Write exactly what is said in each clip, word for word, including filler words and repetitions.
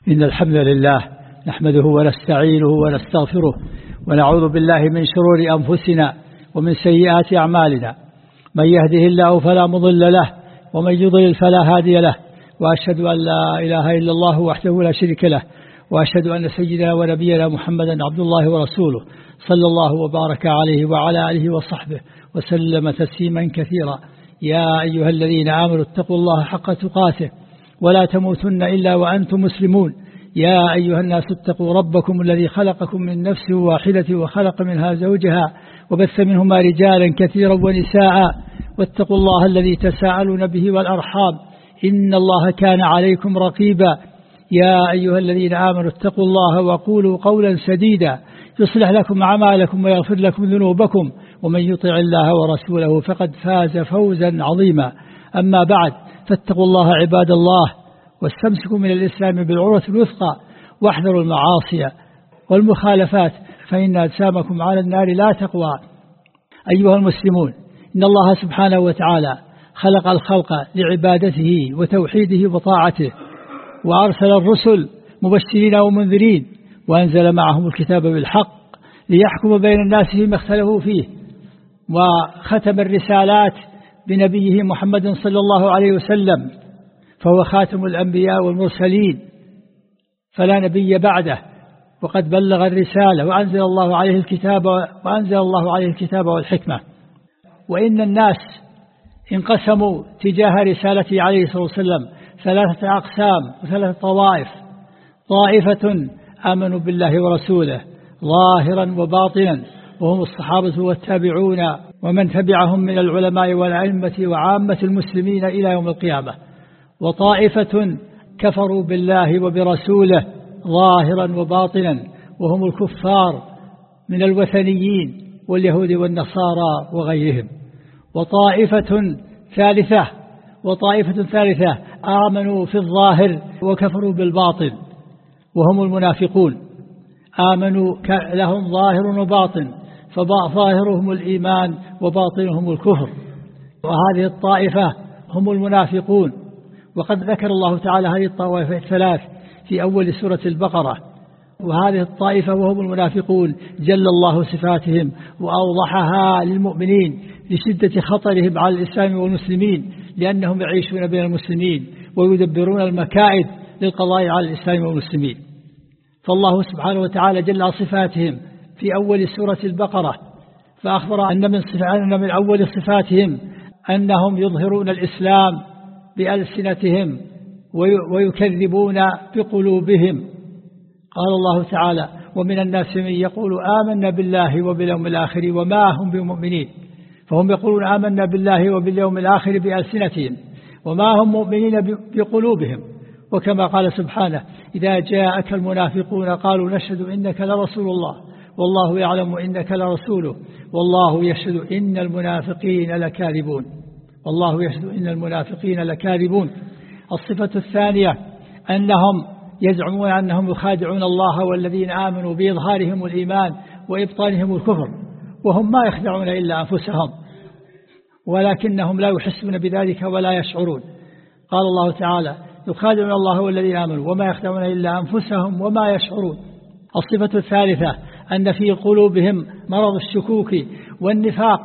إن الحمد لله نحمده ونستعينه ونستغفره ونعوذ بالله من شرور أنفسنا ومن سيئات أعمالنا. من يهده الله فلا مضل له ومن يضلل فلا هادي له، وأشهد أن لا إله إلا الله وحده لا شريك له، وأشهد أن سيدنا ونبينا محمدا عبد الله ورسوله صلى الله وبارك عليه وعلى آله وصحبه وسلم تسليما كثيرا. يا أيها الذين آمنوا اتقوا الله حق تقاته ولا تموتن إلا وأنتم مسلمون. يا أيها الناس اتقوا ربكم الذي خلقكم من نفس واحدة وخلق منها زوجها وبث منهما رجالا كثيرا ونساء، واتقوا الله الذي تساءلون به والأرحام إن الله كان عليكم رقيبا. يا أيها الذين آمنوا اتقوا الله وقولوا قولا سديدا يصلح لكم أعمالكم ويغفر لكم ذنوبكم، ومن يطع الله ورسوله فقد فاز فوزا عظيما. أما بعد، فاتقوا الله عباد الله، واستمسكوا من الإسلام بالعروة الوثقى، واحذروا المعاصي والمخالفات فإن أجسامكم على النار لا تقوى. أيها المسلمون، إن الله سبحانه وتعالى خلق الخلق لعبادته وتوحيده وطاعته، وأرسل الرسل مبشرين ومنذرين، وأنزل معهم الكتاب بالحق ليحكم بين الناس فيما اختلفوا فيه، وختم الرسالات بنبيه محمد صلى الله عليه وسلم، فهو خاتم الأنبياء والمرسلين فلا نبي بعده، وقد بلغ الرسالة وأنزل الله عليه الكتاب وأنزل الله عليه الكتاب والحكمة. وإن الناس انقسموا تجاه رسالته عليه الصلاة والسلام ثلاثة أقسام وثلاثة طوائف. طائفة آمنوا بالله ورسوله ظاهرا وباطنا، وهم الصحابة والتابعون ومن تبعهم من العلماء والأئمة وعامة المسلمين إلى يوم القيامة. وطائفة كفروا بالله وبرسوله ظاهرا وباطنا، وهم الكفار من الوثنيين واليهود والنصارى وغيرهم. وطائفة ثالثة وطائفة ثالثة آمنوا في الظاهر وكفروا بالباطن، وهم المنافقون. آمنوا لهم ظاهر وباطن، فظاهرهم الإيمان وباطنهم الكفر، وهذه الطائفة هم المنافقون. وقد ذكر الله تعالى هذه الطوائف الثلاث في أول سورة البقرة، وهذه الطائفة وهم المنافقون جل الله صفاتهم وأوضحها للمؤمنين لشدة خطرهم على الإسلام والمسلمين، لأنهم يعيشون بين المسلمين ويدبرون المكائد للقضاء على الإسلام والمسلمين. فالله سبحانه وتعالى جل صفاتهم في أول سورة البقرة، فأخبر أن من, أن من أول صفاتهم أنهم يظهرون الإسلام بألسنتهم ويكذبون بقلوبهم. قال الله تعالى: ومن الناس من يقول آمنا بالله وباليوم الآخر وما هم بمؤمنين. فهم يقولون آمنا بالله وباليوم الآخر بألسنتهم، وما هم مؤمنين بقلوبهم. وكما قال سبحانه: إذا جاءك المنافقون قالوا نشهد إنك لرسول الله والله يعلم إنك لرسوله والله يشهد إن المنافقين لكاذبون والله يشهد إن المنافقين لكاذبون. الصفة الثانية أنهم يزعمون أنهم يخادعون الله والذين آمنوا بإظهارهم الإيمان وإبطانهم الكفر، وهم ما يخدعون إلا أنفسهم ولكنهم لا يحسون بذلك ولا يشعرون. قال الله تعالى: يخادعون الله والذين آمنوا وما يخدعون إلا أنفسهم وما يشعرون. الصفة الثالثة أن في قلوبهم مرض الشكوك والنفاق،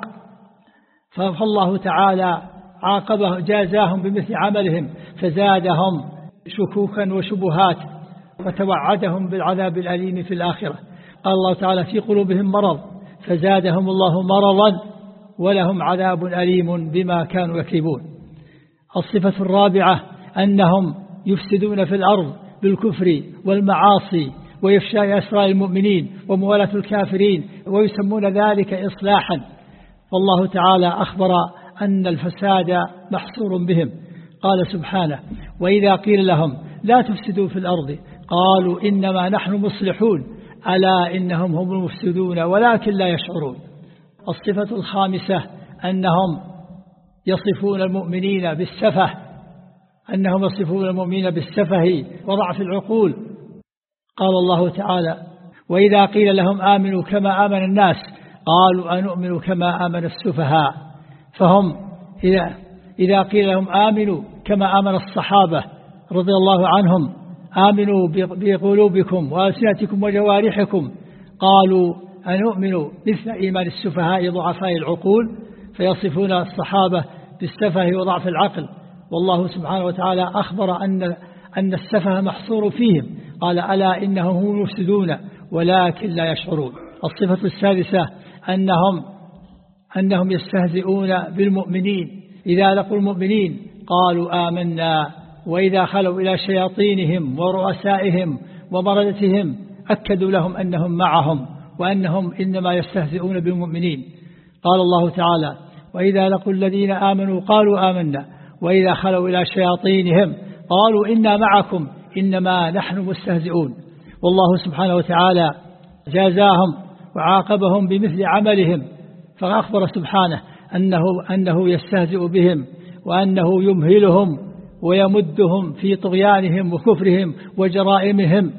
فالله تعالى عاقبه جازاهم بمثل عملهم فزادهم شكوكا وشبهات وتوعدهم بالعذاب الأليم في الآخرة. قال الله تعالى: في قلوبهم مرض فزادهم الله مرضا ولهم عذاب أليم بما كانوا يكذبون. الصفة الرابعة أنهم يفسدون في الأرض بالكفر والمعاصي وإفشاء أسرار المؤمنين وموالاة الكافرين، ويسمون ذلك إصلاحا. والله تعالى أخبر أن الفساد محصور بهم. قال سبحانه: وإذا قيل لهم لا تفسدوا في الأرض قالوا إنما نحن مصلحون ألا إنهم هم المفسدون ولكن لا يشعرون. الصفة الخامسة أنهم يصفون المؤمنين بالسفه أنهم يصفون المؤمنين بالسفه وضعف العقول. قال الله تعالى: وإذا قيل لهم آمنوا كما آمن الناس قالوا أنؤمن كما آمن السفهاء. فهم إذا, إذا قيل لهم آمنوا كما آمن الصحابة رضي الله عنهم آمنوا بقلوبكم وألسنتكم وجوارحكم قالوا أنؤمن مثل إيمان السفهاء ضعفاء العقول، فيصفون الصحابة بالسفه وضعف العقل، والله سبحانه وتعالى أخبر أن أن السفه محصور فيهم، قال ألا إنهم هم المفسدون ولكن لا يشعرون. الصفة السادسة أنهم أنهم يستهزئون بالمؤمنين، إذا لقوا المؤمنين قالوا آمنا، وإذا خلوا إلى شياطينهم ورؤسائهم ومردتهم أكدوا لهم أنهم معهم وأنهم إنما يستهزئون بالمؤمنين. قال الله تعالى وإذا لقوا الذين آمنوا قالوا آمنا وإذا خلوا إلى شياطينهم قالوا إنا معكم إنما نحن مستهزئون. والله سبحانه وتعالى جازاهم وعاقبهم بمثل عملهم، فأخبر سبحانه أنه, أنه يستهزئ بهم وأنه يمهلهم ويمدهم في طغيانهم وكفرهم وجرائمهم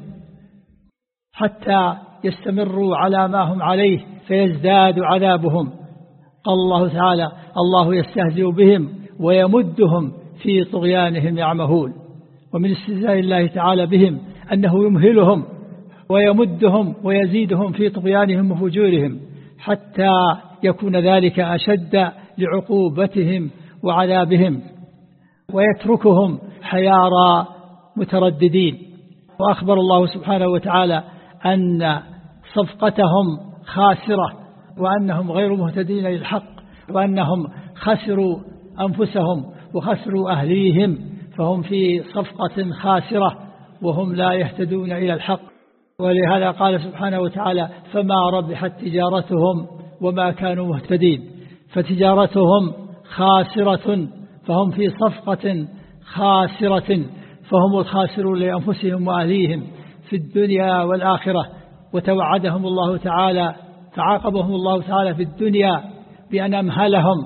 حتى يستمروا على ما هم عليه فيزداد عذابهم. قال الله تعالى الله يستهزئ بهم ويمدهم في طغيانهم يعمهون. ومن استهزاء الله تعالى بهم أنه يمهلهم ويمدهم ويزيدهم في طغيانهم وفجورهم حتى يكون ذلك أشد لعقوبتهم وعذابهم، ويتركهم حيارى مترددين. وأخبر الله سبحانه وتعالى أن صفقتهم خاسرة وأنهم غير مهتدين للحق، وأنهم خسروا أنفسهم وخسروا أهليهم، فهم في صفقة خاسرة وهم لا يهتدون إلى الحق. ولهذا قال سبحانه وتعالى فما ربحت تجارتهم وما كانوا مهتدين، فتجارتهم خاسرة فهم في صفقة خاسرة، فهم الخاسرون لأنفسهم وأهليهم في الدنيا والآخرة. وتوعدهم الله تعالى فعاقبهم الله تعالى في الدنيا بأن أمهلهم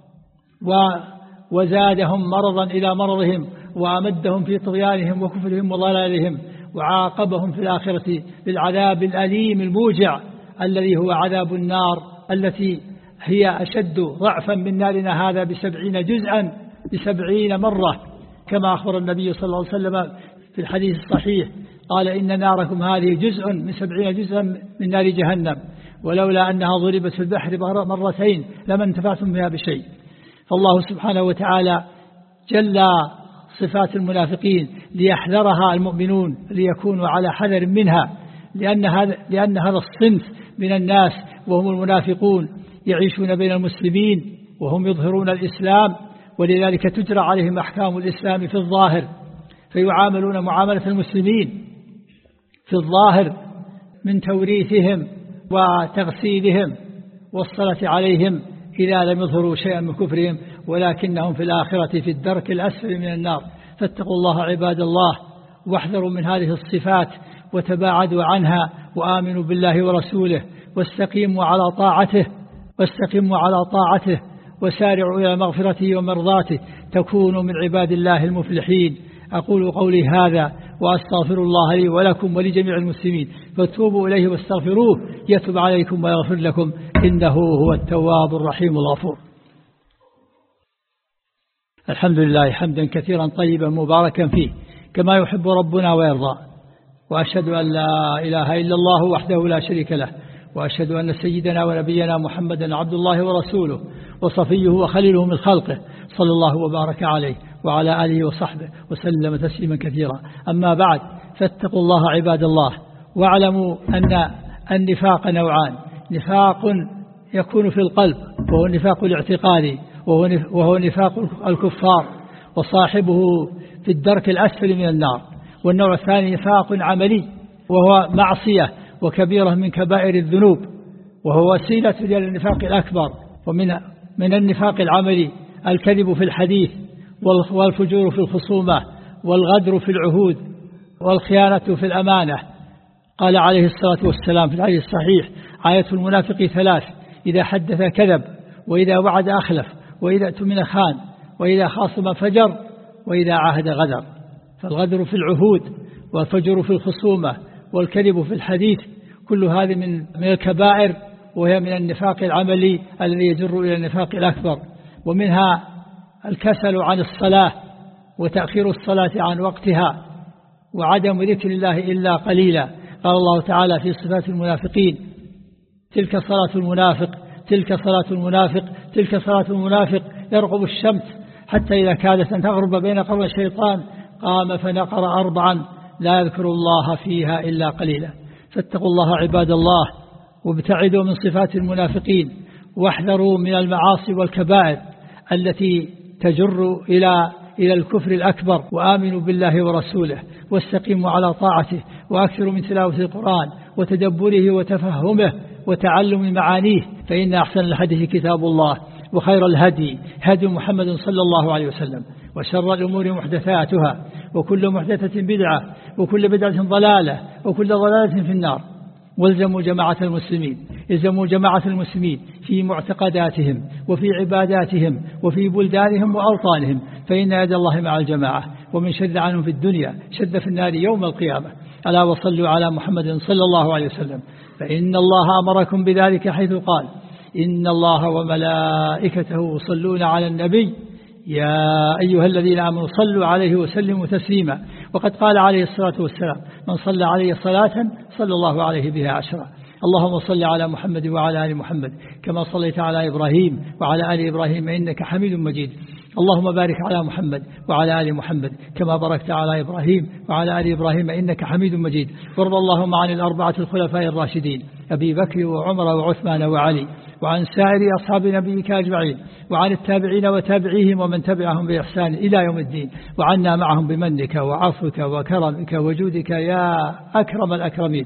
وزادهم مرضا إلى مرضهم وأمدهم في طغيانهم وكفرهم وضلالهم، وعاقبهم في الآخرة بالعذاب الأليم الموجع الذي هو عذاب النار التي هي أشد ضعفا من نارنا هذا بسبعين جزءا بسبعين مرة، كما أخبر النبي صلى الله عليه وسلم في الحديث الصحيح قال إن ناركم هذه جزء من سبعين جزءا من نار جهنم، ولولا أنها ضربت في البحر مرتين لما انتفعتم بها بشيء. فالله سبحانه وتعالى جل صفات المنافقين ليحذرها المؤمنون ليكونوا على حذر منها، لأن هذا, لأن هذا الصنف من الناس وهم المنافقون يعيشون بين المسلمين وهم يظهرون الإسلام، ولذلك تجرى عليهم أحكام الإسلام في الظاهر، فيعاملون معاملة المسلمين في الظاهر من توريثهم وتغسيلهم والصلاة عليهم إذا لم يظهروا شيئا من كفرهم، ولكنهم في الآخرة في الدرك الأسفل من النار. فاتقوا الله عباد الله واحذروا من هذه الصفات وتباعدوا عنها، وآمنوا بالله ورسوله واستقيموا على طاعته واستقيموا على طاعته وسارعوا إلى مغفرته ومرضاته تكونوا من عباد الله المفلحين. أقول قولي هذا وأستغفر الله لي ولكم ولجميع المسلمين، فتوبوا إليه واستغفروه يتوب عليكم ويغفر لكم إنه هو التواب الرحيم الغفور. الحمد لله حمدا كثيرا طيبا مباركا فيه كما يحب ربنا ويرضى، وأشهد أن لا إله إلا الله وحده لا شريك له، وأشهد أن سيدنا ونبينا محمدا عبد الله ورسوله وصفيه وخليله من خلقه صلى الله وبارك عليه وعلى آله وصحبه وسلم تسليما كثيرا. أما بعد، فاتقوا الله عباد الله، واعلموا أن النفاق نوعان: نفاق يكون في القلب وهو النفاق الاعتقادي وهو نفاق الكفار وصاحبه في الدرك الأسفل من النار، والنوع الثاني نفاق عملي وهو معصية وكبيرة من كبائر الذنوب وهو وسيلة للنفاق الأكبر. ومن من النفاق العملي الكذب في الحديث والفجور في الخصومة والغدر في العهود والخيانة في الأمانة. قال عليه الصلاة والسلام في الحديث الصحيح: آية المنافق ثلاث: إذا حدث كذب، وإذا وعد أخلف، وإذا اؤتمن خان، وإذا خاصم فجر، وإذا عاهد غدر. فالغدر في العهود والفجر في الخصومة والكذب في الحديث كل هذه من من الكبائر، وهي من النفاق العملي الذي يجر إلى النفاق الأكبر. ومنها الكسل عن الصلاة وتأخير الصلاة عن وقتها وعدم ذكر الله إلا قليلا. قال الله تعالى في صفات المنافقين: تلك صلاة المنافق تلك صلاة المنافق تلك صلاة المنافق يرقب الشمس حتى إذا كادت أن تغرب بين قرن الشيطان قام فنقر أربعا لا يذكر الله فيها إلا قليلا. فاتقوا الله عباد الله، وابتعدوا من صفات المنافقين، واحذروا من المعاصي والكبائر التي تجر إلى إلى الكفر الأكبر، وآمنوا بالله ورسوله، واستقيموا على طاعته، وأكثروا من تلاوة القرآن وتدبره وتفهمه وتعلم معانيه، فإن أحسن الحديث كتاب الله، وخير الهدي هدي محمد صلى الله عليه وسلم، وشر الأمور محدثاتها، وكل محدثة بدعة، وكل بدعة ضلالة، وكل ضلالة في النار. والزموا جماعة المسلمين الزموا جماعة المسلمين في معتقداتهم وفي عباداتهم وفي بلدانهم وأوطانهم، فإن يد الله مع الجماعة، ومن شد عنهم في الدنيا شد في النار يوم القيامة. ألا وصلوا على محمد صلى الله عليه وسلم، فإن الله أمركم بذلك حيث قال: إن الله وملائكته يصلون على النبي يا أيها الذين آمنوا صلوا عليه وسلموا تسليما. وقد قال عليه الصلاة والسلام: من صلى عليه صلاة صلى الله عليه بها عشرا. اللهم صل على محمد وعلى آل محمد كما صليت على إبراهيم وعلى آل إبراهيم إنك حميد مجيد. اللهم بارك على محمد وعلى آل محمد كما باركت على إبراهيم وعلى آل إبراهيم إنك حميد مجيد. وارض اللهم عن الأربعة الخلفاء الراشدين أبي بكر وعمر وعثمان وعلي، وعن سائر أصحاب نبيك أجمعين، وعن التابعين وتابعيهم ومن تبعهم بإحسان إلى يوم الدين، وعنا معهم بمنك وعفوك وكرمك وجودك يا أكرم الأكرمين.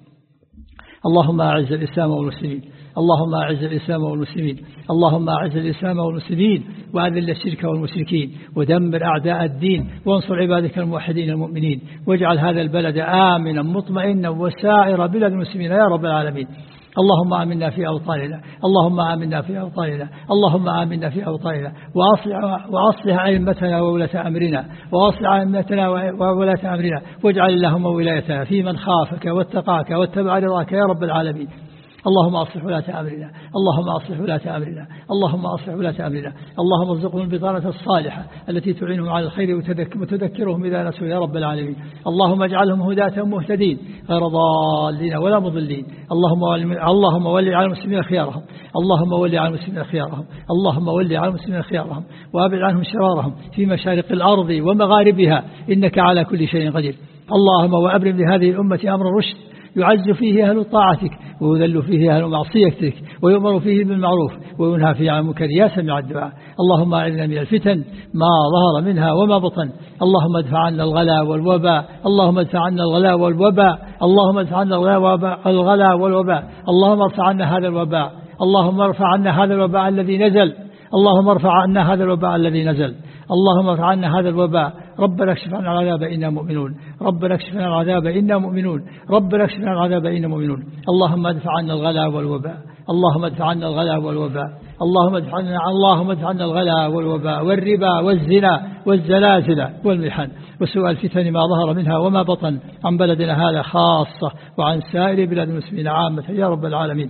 اللهم أعز الإسلام والمسلمين اللهم أعز الإسلام والمسلمين اللهم أعز الإسلام والمسلمين وأذل الشرك والمشركين، ودمر أعداء الدين، وانصر عبادك الموحدين المؤمنين، واجعل هذا البلد آمنا مطمئنا وسائر بلاد المسلمين يا رب العالمين. اللهم آمنا في أوطاننا اللهم آمنا في أوطاننا اللهم آمنا في أوطاننا وأصلح, وأصلح أئمتنا وولاة أمرنا وأصلح أئمتنا وولاة أمرنا، واجعل اللهم ولايتنا في من خافك واتقاك واتبع رضاك يا رب العالمين. اللهم أصلح ولاة أمرنا اللهم أصلح ولاة أمرنا اللهم أصلح ولاة أمرنا اللهم ارزقهم البطانة الصالحة التي تعينهم على الخير وتذكرهم إذا نسوا يا رب العالمين. اللهم اجعلهم هداة مهتدين غير ضالين ولا مضلين. اللهم اللهم ولي على المسلمين خيارهم اللهم ولي على المسلمين خيارهم اللهم ولي على المسلمين خيارهم وأبعد عنهم شرارهم في مشارق الأرض ومغاربها، إنك على كل شيء قدير. اللهم وأبرم لهذه الأمة أمر رشد يعز فيه أهل طاعتك ويذل فيه أهل معصيتك، ويؤمر فيه بالمعروف وينهى فيه عن المنكر يا سميع الدعاء. اللهم أعذنا من الفتن ما ظهر منها وما بطن. اللهم ادفع عنا الغلا والوباء اللهم ادفع عنا الغلا والوباء اللهم ادفع عنا الغلا والوباء اللهم ارفع عنا هذا الوباء اللهم ارفع عنا هذا الوباء الذي نزل اللهم ارفع عنا هذا الوباء الذي نزل اللهم ارفع عنا هذا الوباء. ربنا اكشف عنا العذاب إنا مؤمنون ربنا اكشف عنا العذاب إنا مؤمنون ربنا اكشف عنا العذاب إنا مؤمنون. اللهم ادفع عنا الغلا والوباء اللهم ادفع عنا الغلا والوباء اللهم ادفع عنا اللهم ادفع عنا الغلا والوباء والربا والزنا والزلازل والمحن وسوء الفتن ما ظهر منها وما بطن عن بلدنا هذا خاصة وعن سائر بلاد المسلمين عامة يا رب العالمين.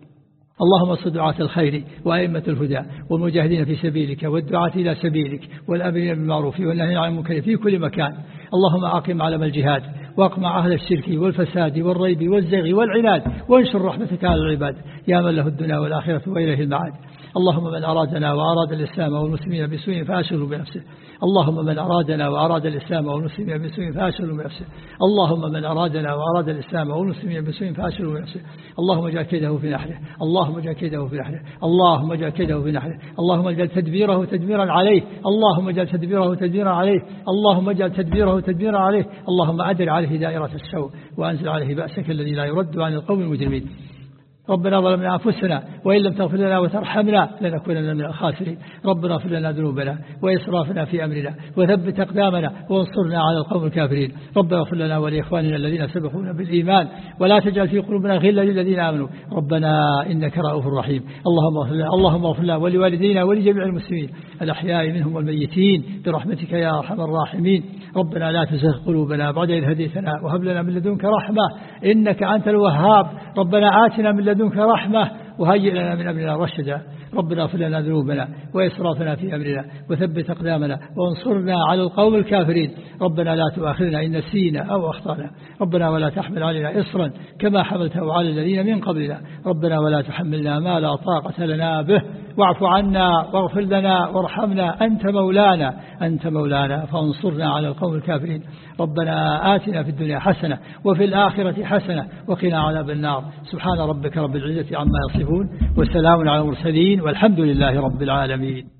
اللهم اصل دعاة الخير وأئمة الهدى والمجاهدين في سبيلك والدعاة إلى سبيلك والأمرين بالمعروف والنهي عن المنكر في كل مكان. اللهم أقم علم الجهاد واقمع أهل الشرك والفساد والريب والزغي والعناد، وانشر رحمتك على العباد يا من له الدنيا والآخرة وإليه المعاد. اللهم من أرادنا وأراد الإسلام والمسلمين بسوء فأشغله بنفسه اللهم من أرادنا وأراد الإسلام والمسلمين بسوء فأشغله بنفسه اللهم من أرادنا وأراد الإسلام والمسلمين بسوء فأشغله بنفسه اللهم اجعل كيده في نحره اللهم اجعل كيده في نحره اللهم اجعل كيده في نحره اللهم اجعل تدبيره تدميرا عليه اللهم اجعل تدبيره تدميرا عليه اللهم اجعل تدبيره تدميرا عليه اللهم أدر عليه دائرة السوء وأنزل عليه بأسك الذي لا يرد عن القوم المجرمين. ربنا ظلمنا أنفسنا وإن لم تغفر لنا وترحمنا لنكونن من الخاسرين. ربنا اغفر لنا ذنوبنا وإسرافنا في أمرنا وثبت أقدامنا وانصرنا على القوم الكافرين. ربنا اغفر لنا ولإخواننا الذين سبقونا بالإيمان ولا تجعل في قلوبنا غلا للذين آمنوا ربنا إنك رؤوف رحيم. اللهم اغفر لنا اللهم اغفر لنا ولوالدينا ولجميع المسلمين الأحياء منهم والميتين برحمتك يا أرحم الراحمين. ربنا لا تزغ قلوبنا بعد إذ هديتنا وهب لنا من لدنك رحمة إنك أنت الوهاب. ربنا آتنا من لدنك رحمة وهيئ لنا من أمرنا رشدا. ربنا اغفر لنا ذنوبنا وإسرافنا في أمرنا وثبت أقدامنا وانصرنا على القوم الكافرين. ربنا لا تؤاخذنا إن نسينا أو أخطأنا. ربنا ولا تحمل علينا إصرا كما حملته على الذين من قبلنا. ربنا ولا تحملنا ما لا طاقة لنا به واعف عنا واغفر لنا وارحمنا أنت مولانا أنت مولانا فانصرنا على القوم الكافرين. ربنا آتنا في الدنيا حسنة وفي الآخرة حسنة وقنا عذاب النار. سبحان ربك رب العزة عما يصفون وسلام على المرسلين والحمد لله رب العالمين.